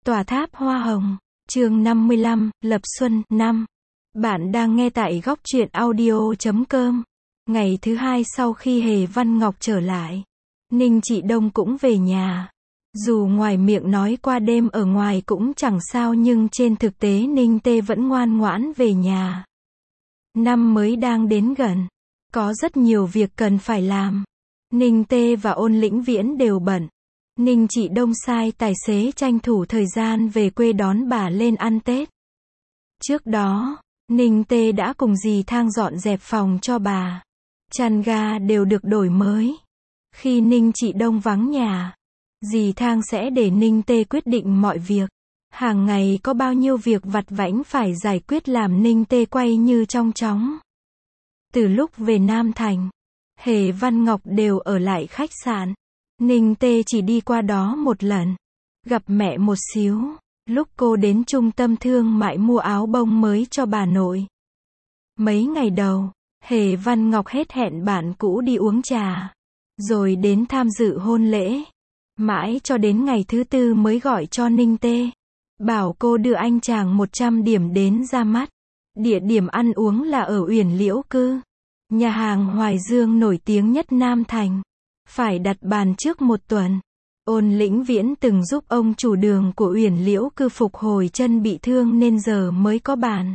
Tòa tháp hoa hồng, chương 55, Lập Xuân, 5. Bạn đang nghe tại góc truyện audio.com. Ngày thứ hai sau khi Hề Văn Ngọc trở lại, Ninh Trị Đông cũng về nhà. Dù ngoài miệng nói qua đêm ở ngoài cũng chẳng sao nhưng trên thực tế Ninh Tê vẫn ngoan ngoãn về nhà. Năm mới đang đến gần, có rất nhiều việc cần phải làm. Ninh Tê và Ôn Lĩnh Viễn đều bận. Ninh Trị Đông sai tài xế tranh thủ thời gian về quê đón bà lên ăn Tết. Trước đó, Ninh Tê đã cùng dì Thang dọn dẹp phòng cho bà. Chăn ga đều được đổi mới. Khi Ninh Trị Đông vắng nhà, dì Thang sẽ để Ninh Tê quyết định mọi việc. Hàng ngày có bao nhiêu việc vặt vãnh phải giải quyết làm Ninh Tê quay như trong chóng. Từ lúc về Nam Thành, Hề Văn Ngọc đều ở lại khách sạn. Ninh Tê chỉ đi qua đó một lần, gặp mẹ một xíu, lúc cô đến trung tâm thương mại mua áo bông mới cho bà nội. Mấy ngày đầu, Hề Văn Ngọc hết hẹn bạn cũ đi uống trà, rồi đến tham dự hôn lễ. Mãi cho đến ngày thứ tư mới gọi cho Ninh Tê, bảo cô đưa anh chàng 100 điểm đến ra mắt. Địa điểm ăn uống là ở Uyển Liễu Cư, nhà hàng Hoài Dương nổi tiếng nhất Nam Thành. Phải đặt bàn trước một tuần. Ôn Lĩnh Viễn từng giúp ông chủ đường của Uyển Liễu Cư phục hồi chân bị thương nên giờ mới có bàn.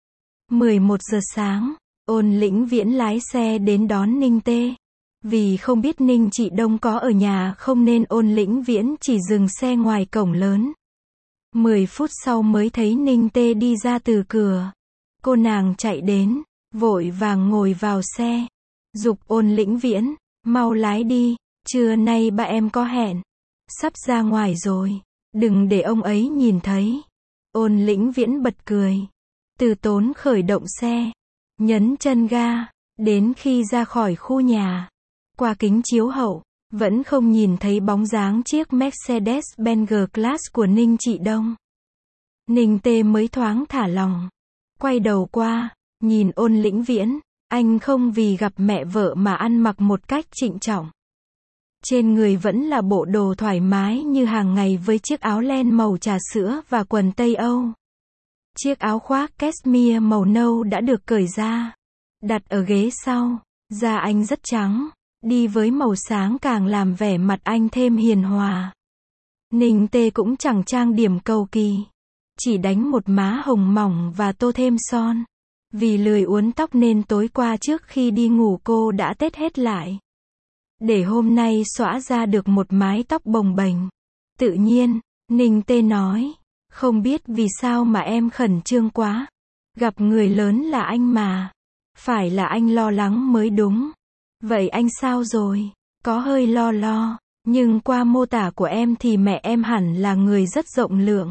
11 giờ sáng, Ôn Lĩnh Viễn lái xe đến đón Ninh Tê. Vì không biết Ninh Trị Đông có ở nhà không nên Ôn Lĩnh Viễn chỉ dừng xe ngoài cổng lớn. 10 phút sau mới thấy Ninh Tê đi ra từ cửa. Cô nàng chạy đến, vội vàng ngồi vào xe, giục Ôn Lĩnh Viễn, mau lái đi, trưa nay ba em có hẹn. Sắp ra ngoài rồi, đừng để ông ấy nhìn thấy. Ôn Lĩnh Viễn bật cười. Từ Tốn khởi động xe, nhấn chân ga, đến khi ra khỏi khu nhà. Qua kính chiếu hậu, vẫn không nhìn thấy bóng dáng chiếc Mercedes-Benz G-Class của Ninh Trị Đông. Ninh Tê mới thoáng thả lòng. Quay đầu qua, nhìn Ôn Lĩnh Viễn. Anh không vì gặp mẹ vợ mà ăn mặc một cách trịnh trọng. Trên người vẫn là bộ đồ thoải mái như hàng ngày với chiếc áo len màu trà sữa và quần Tây Âu. Chiếc áo khoác cashmere màu nâu đã được cởi ra, đặt ở ghế sau. Da anh rất trắng, đi với màu sáng càng làm vẻ mặt anh thêm hiền hòa. Ninh Tê cũng chẳng trang điểm cầu kỳ, chỉ đánh một má hồng mỏng và tô thêm son. Vì lười uốn tóc nên tối qua trước khi đi ngủ cô đã tết hết lại, để hôm nay xõa ra được một mái tóc bồng bềnh. Tự nhiên, Ninh Tê nói, không biết vì sao mà em khẩn trương quá. Gặp người lớn là anh mà. Phải là anh lo lắng mới đúng. Vậy anh sao rồi? Có hơi lo, nhưng qua mô tả của em thì mẹ em hẳn là người rất rộng lượng.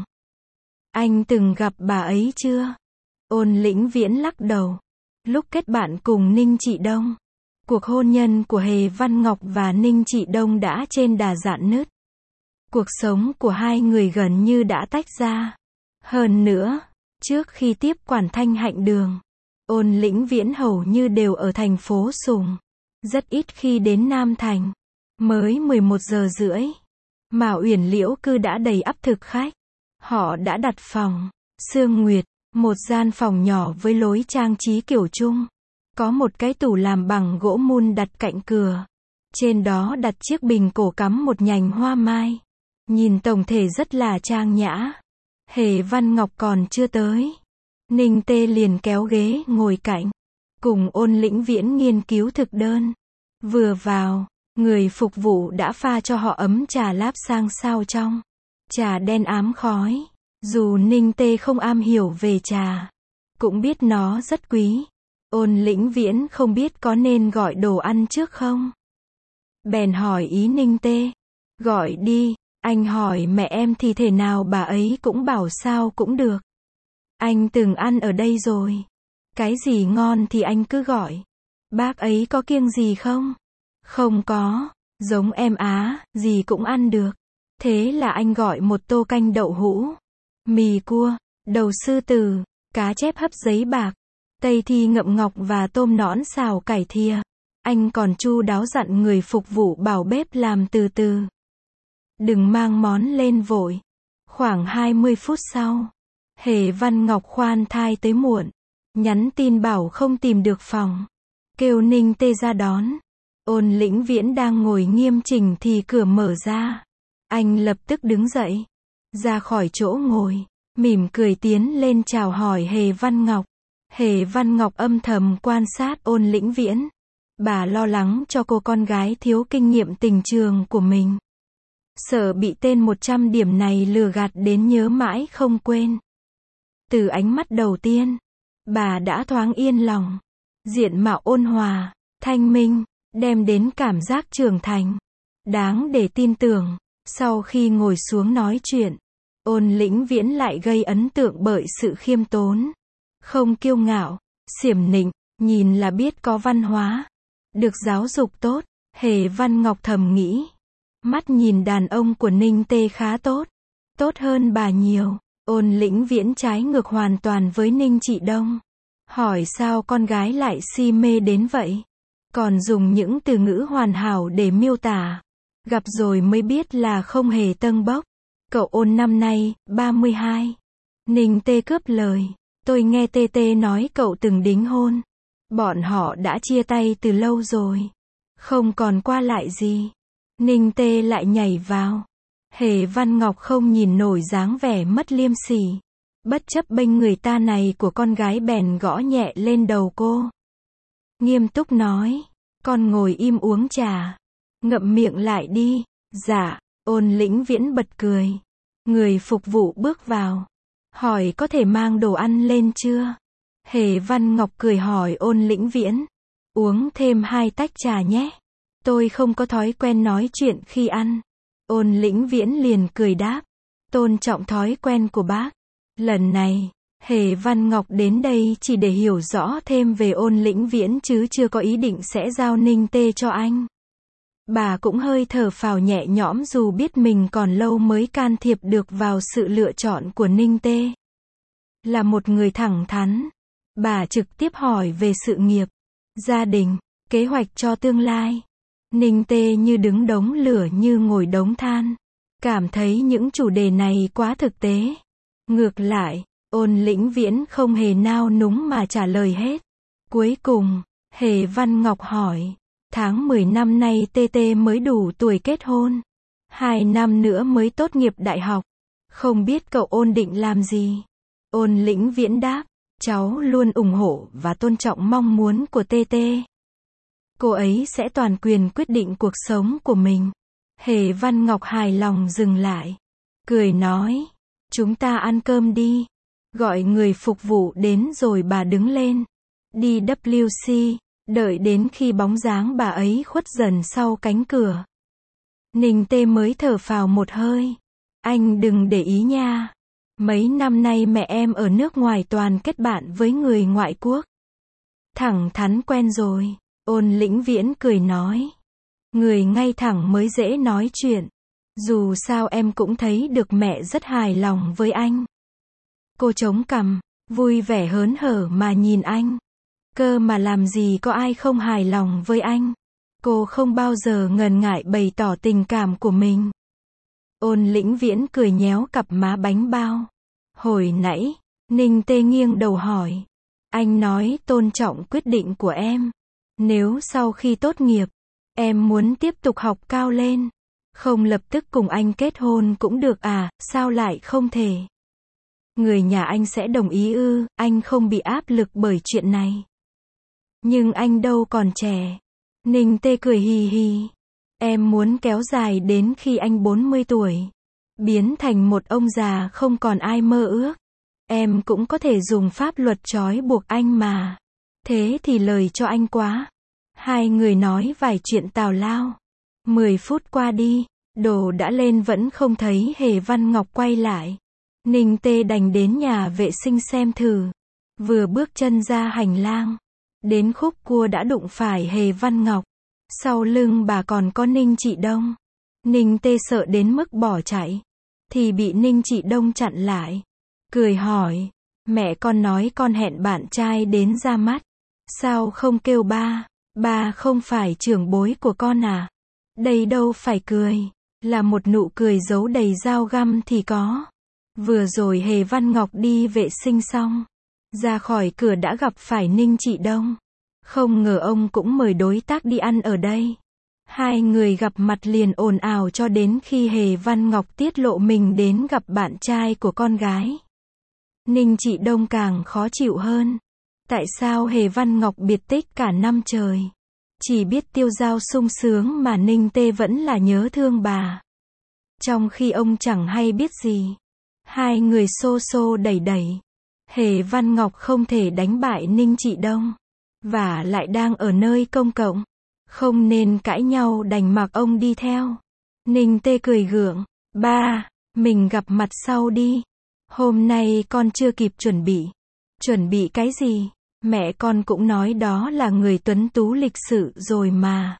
Anh từng gặp bà ấy chưa? Ôn Lĩnh Viễn lắc đầu. Lúc kết bạn cùng Ninh Trị Đông, cuộc hôn nhân của Hề Văn Ngọc và Ninh Trị Đông đã trên đà rạn nứt. Cuộc sống của hai người gần như đã tách ra. Hơn nữa, trước khi tiếp quản Thanh Hạnh Đường, Ôn Lĩnh Viễn hầu như đều ở thành phố Sùng, rất ít khi đến Nam Thành. Mới 11 giờ rưỡi, mà Uyển Liễu Cư đã đầy ắp thực khách. Họ đã đặt phòng Sương Nguyệt, một gian phòng nhỏ với lối trang trí kiểu Trung. Có một cái tủ làm bằng gỗ mun đặt cạnh cửa. Trên đó đặt chiếc bình cổ cắm một nhành hoa mai. Nhìn tổng thể rất là trang nhã. Hề Văn Ngọc còn chưa tới, Ninh Tê liền kéo ghế ngồi cạnh, cùng Ôn Lĩnh Viễn nghiên cứu thực đơn. Vừa vào, người phục vụ đã pha cho họ ấm trà láp sang sao trong. Trà đen ám khói. Dù Ninh Tê không am hiểu về trà, cũng biết nó rất quý. Ôn Lĩnh Viễn không biết có nên gọi đồ ăn trước không. Bèn hỏi ý Ninh Tê. Gọi đi, anh hỏi mẹ em thì thể nào bà ấy cũng bảo sao cũng được. Anh từng ăn ở đây rồi. Cái gì ngon thì anh cứ gọi. Bác ấy có kiêng gì không? Không có, giống em á, gì cũng ăn được. Thế là anh gọi một tô canh đậu hũ, mì cua, đầu sư tử, cá chép hấp giấy bạc, tây thi ngậm ngọc và tôm nõn xào cải thìa. Anh còn chu đáo dặn người phục vụ bảo bếp làm từ từ. Đừng mang món lên vội. Khoảng 20 phút sau, Hề Văn Ngọc khoan thai tới muộn, nhắn tin bảo không tìm được phòng, kêu Ninh Tê ra đón. Ôn Lĩnh Viễn đang ngồi nghiêm chỉnh thì cửa mở ra. Anh lập tức đứng dậy, ra khỏi chỗ ngồi, mỉm cười tiến lên chào hỏi Hề Văn Ngọc. Hề Văn Ngọc âm thầm quan sát Ôn Lĩnh Viễn. Bà lo lắng cho cô con gái thiếu kinh nghiệm tình trường của mình. Sợ bị tên 100 điểm này lừa gạt đến nhớ mãi không quên. Từ ánh mắt đầu tiên, bà đã thoáng yên lòng. Diện mạo ôn hòa, thanh minh, đem đến cảm giác trưởng thành, đáng để tin tưởng. Sau khi ngồi xuống nói chuyện, Ôn Lĩnh Viễn lại gây ấn tượng bởi sự khiêm tốn, không kiêu ngạo, xiểm nịnh, nhìn là biết có văn hóa, được giáo dục tốt. Hề Văn Ngọc thầm nghĩ, mắt nhìn đàn ông của Ninh Tê khá tốt, tốt hơn bà nhiều. Ôn Lĩnh Viễn trái ngược hoàn toàn với Ninh Trị Đông, hỏi sao con gái lại si mê đến vậy, còn dùng những từ ngữ hoàn hảo để miêu tả, gặp rồi mới biết là không hề tâng bốc. Cậu Ôn năm nay 32. Ninh Tê cướp lời, tôi nghe Tê Tê nói cậu từng đính hôn, bọn họ đã chia tay từ lâu rồi, không còn qua lại gì. Ninh Tê lại nhảy vào. Hề Văn Ngọc không nhìn nổi dáng vẻ mất liêm sỉ, bất chấp bênh người ta này của con gái bèn gõ nhẹ lên đầu cô. Nghiêm túc nói, con ngồi im uống trà, ngậm miệng lại đi. Dạ. Ôn Lĩnh Viễn bật cười. Người phục vụ bước vào, hỏi có thể mang đồ ăn lên chưa? Hề Văn Ngọc cười hỏi Ôn Lĩnh Viễn, uống thêm 2 tách trà nhé. Tôi không có thói quen nói chuyện khi ăn. Ôn Lĩnh Viễn liền cười đáp, tôn trọng thói quen của bác. Lần này, Hề Văn Ngọc đến đây chỉ để hiểu rõ thêm về Ôn Lĩnh Viễn chứ chưa có ý định sẽ giao Ninh Tê cho anh. Bà cũng hơi thở phào nhẹ nhõm dù biết mình còn lâu mới can thiệp được vào sự lựa chọn của Ninh Tê. Là một người thẳng thắn, bà trực tiếp hỏi về sự nghiệp, gia đình, kế hoạch cho tương lai. Ninh Tê như đứng đống lửa như ngồi đống than, cảm thấy những chủ đề này quá thực tế. Ngược lại, Ôn Lĩnh Viễn không hề nao núng mà trả lời hết. Cuối cùng, Hề Văn Ngọc hỏi, tháng 10 năm nay Tê Tê mới đủ tuổi kết hôn, 2 năm nữa mới tốt nghiệp đại học, không biết cậu Ôn định làm gì? Ôn Lĩnh Viễn đáp, cháu luôn ủng hộ và tôn trọng mong muốn của Tê Tê. Cô ấy sẽ toàn quyền quyết định cuộc sống của mình. Hề Văn Ngọc hài lòng dừng lại, cười nói, chúng ta ăn cơm đi. Gọi người phục vụ đến rồi bà đứng lên, đi WC, đợi đến khi bóng dáng bà ấy khuất dần sau cánh cửa. Ninh Tê mới thở phào một hơi. Anh đừng để ý nha. Mấy năm nay mẹ em ở nước ngoài toàn kết bạn với người ngoại quốc. Thẳng thắn quen rồi. Ôn Lĩnh Viễn cười nói. Người ngay thẳng mới dễ nói chuyện. Dù sao em cũng thấy được mẹ rất hài lòng với anh. Cô chống cằm, vui vẻ hớn hở mà nhìn anh. Cơ mà làm gì có ai không hài lòng với anh. Cô không bao giờ ngần ngại bày tỏ tình cảm của mình. Ôn Lĩnh Viễn cười nhéo cặp má bánh bao. Hồi nãy, Ninh Tê nghiêng đầu hỏi. Anh nói tôn trọng quyết định của em. Nếu sau khi tốt nghiệp, em muốn tiếp tục học cao lên, không lập tức cùng anh kết hôn cũng được à, sao lại không thể? Người nhà anh sẽ đồng ý ư? Anh không bị áp lực bởi chuyện này. Nhưng anh đâu còn trẻ. Ninh Tê cười hì hì. Em muốn kéo dài đến khi anh 40 tuổi. Biến thành một ông già không còn ai mơ ước. Em cũng có thể dùng pháp luật trói buộc anh mà. Thế thì lời cho anh quá. Hai người nói vài chuyện tào lao. 10 phút qua đi, đồ đã lên vẫn không thấy Hề Văn Ngọc quay lại. Ninh Tê đành đến nhà vệ sinh xem thử. Vừa bước chân ra hành lang, đến khúc cua đã đụng phải Hề Văn Ngọc. Sau lưng bà còn có Ninh Trị Đông. Ninh Tê sợ đến mức bỏ chạy, thì bị Ninh Trị Đông chặn lại. Cười hỏi, mẹ con nói con hẹn bạn trai đến ra mắt. Sao không kêu ba? Ba không phải trưởng bối của con à? Đây đâu phải cười, là một nụ cười giấu đầy dao găm thì có. Vừa rồi Hề Văn Ngọc đi vệ sinh xong, ra khỏi cửa đã gặp phải Ninh Trị Đông. Không ngờ ông cũng mời đối tác đi ăn ở đây. Hai người gặp mặt liền ồn ào cho đến khi Hề Văn Ngọc tiết lộ mình đến gặp bạn trai của con gái. Ninh Trị Đông càng khó chịu hơn. Tại sao Hề Văn Ngọc biệt tích cả năm trời? Chỉ biết tiêu dao sung sướng mà Ninh Tê vẫn là nhớ thương bà. Trong khi ông chẳng hay biết gì. Hai người xô xô đẩy đẩy. Hề Văn Ngọc không thể đánh bại Ninh Trị Đông. Và lại đang ở nơi công cộng. Không nên cãi nhau đành mặc ông đi theo. Ninh Tê cười gượng. Ba, mình gặp mặt sau đi. Hôm nay con chưa kịp chuẩn bị. Chuẩn bị cái gì? Mẹ con cũng nói đó là người tuấn tú lịch sự rồi mà.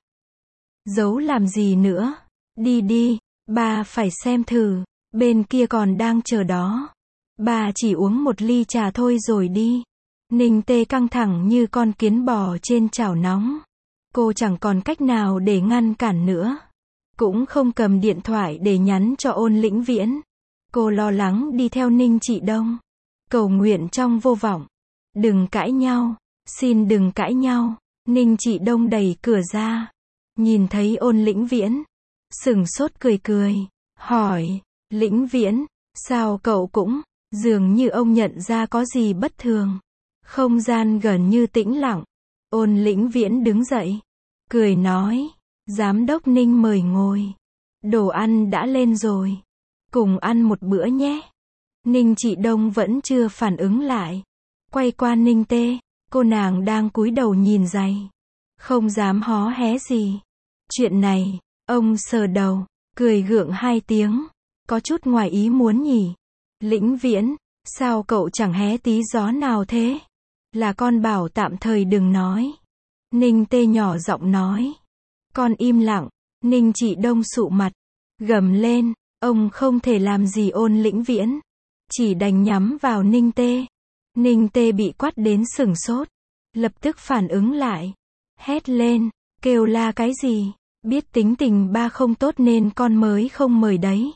Giấu làm gì nữa? Đi đi, ba phải xem thử. Bên kia còn đang chờ đó. Ba chỉ uống một ly trà thôi rồi đi. Ninh Tê căng thẳng như con kiến bò trên chảo nóng. Cô chẳng còn cách nào để ngăn cản nữa. Cũng không cầm điện thoại để nhắn cho Ôn Lĩnh Viễn. Cô lo lắng đi theo Ninh Trị Đông. Cầu nguyện trong vô vọng. Đừng cãi nhau. Xin đừng cãi nhau. Ninh Trị Đông đẩy cửa ra. Nhìn thấy Ôn Lĩnh Viễn. Sửng sốt cười cười. Hỏi. Lĩnh Viễn. Sao cậu cũng. Dường như ông nhận ra có gì bất thường. Không gian gần như tĩnh lặng. Ôn Lĩnh Viễn đứng dậy. Cười nói. Giám đốc Ninh mời ngồi. Đồ ăn đã lên rồi. Cùng ăn một bữa nhé. Ninh Trị Đông vẫn chưa phản ứng lại. Quay qua Ninh Tê. Cô nàng đang cúi đầu nhìn giày. Không dám hó hé gì. Chuyện này. Ông sờ đầu. Cười gượng hai tiếng. Có chút ngoài ý muốn nhỉ. Lĩnh Viễn. Sao cậu chẳng hé tí gió nào thế? Là con bảo tạm thời đừng nói. Ninh Tê nhỏ giọng nói. Con im lặng. Ninh Trị Đông sụ mặt. Gầm lên. Ông không thể làm gì Ôn Lĩnh Viễn. Chỉ đành nhắm vào Ninh Tê. Ninh Tê bị quát đến sửng sốt. Lập tức phản ứng lại. Hét lên. Kêu la cái gì? Biết tính tình ba không tốt nên con mới không mời đấy.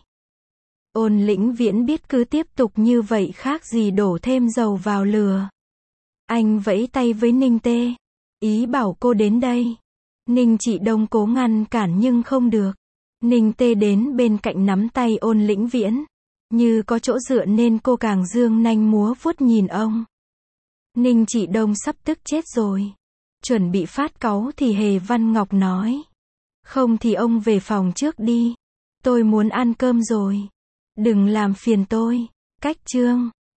Ôn Lĩnh Viễn biết cứ tiếp tục như vậy khác gì đổ thêm dầu vào lửa. Anh vẫy tay với Ninh Tê. Ý bảo cô đến đây. Ninh Trị Đông cố ngăn cản nhưng không được. Ninh Tê đến bên cạnh nắm tay Ôn Lĩnh Viễn. Như có chỗ dựa nên cô càng dương nanh múa vuốt nhìn ông. Ninh Trị Đông sắp tức chết rồi. Chuẩn bị phát cáu thì Hề Văn Ngọc nói. Không thì ông về phòng trước đi. Tôi muốn ăn cơm rồi. Đừng làm phiền tôi. Cách chương.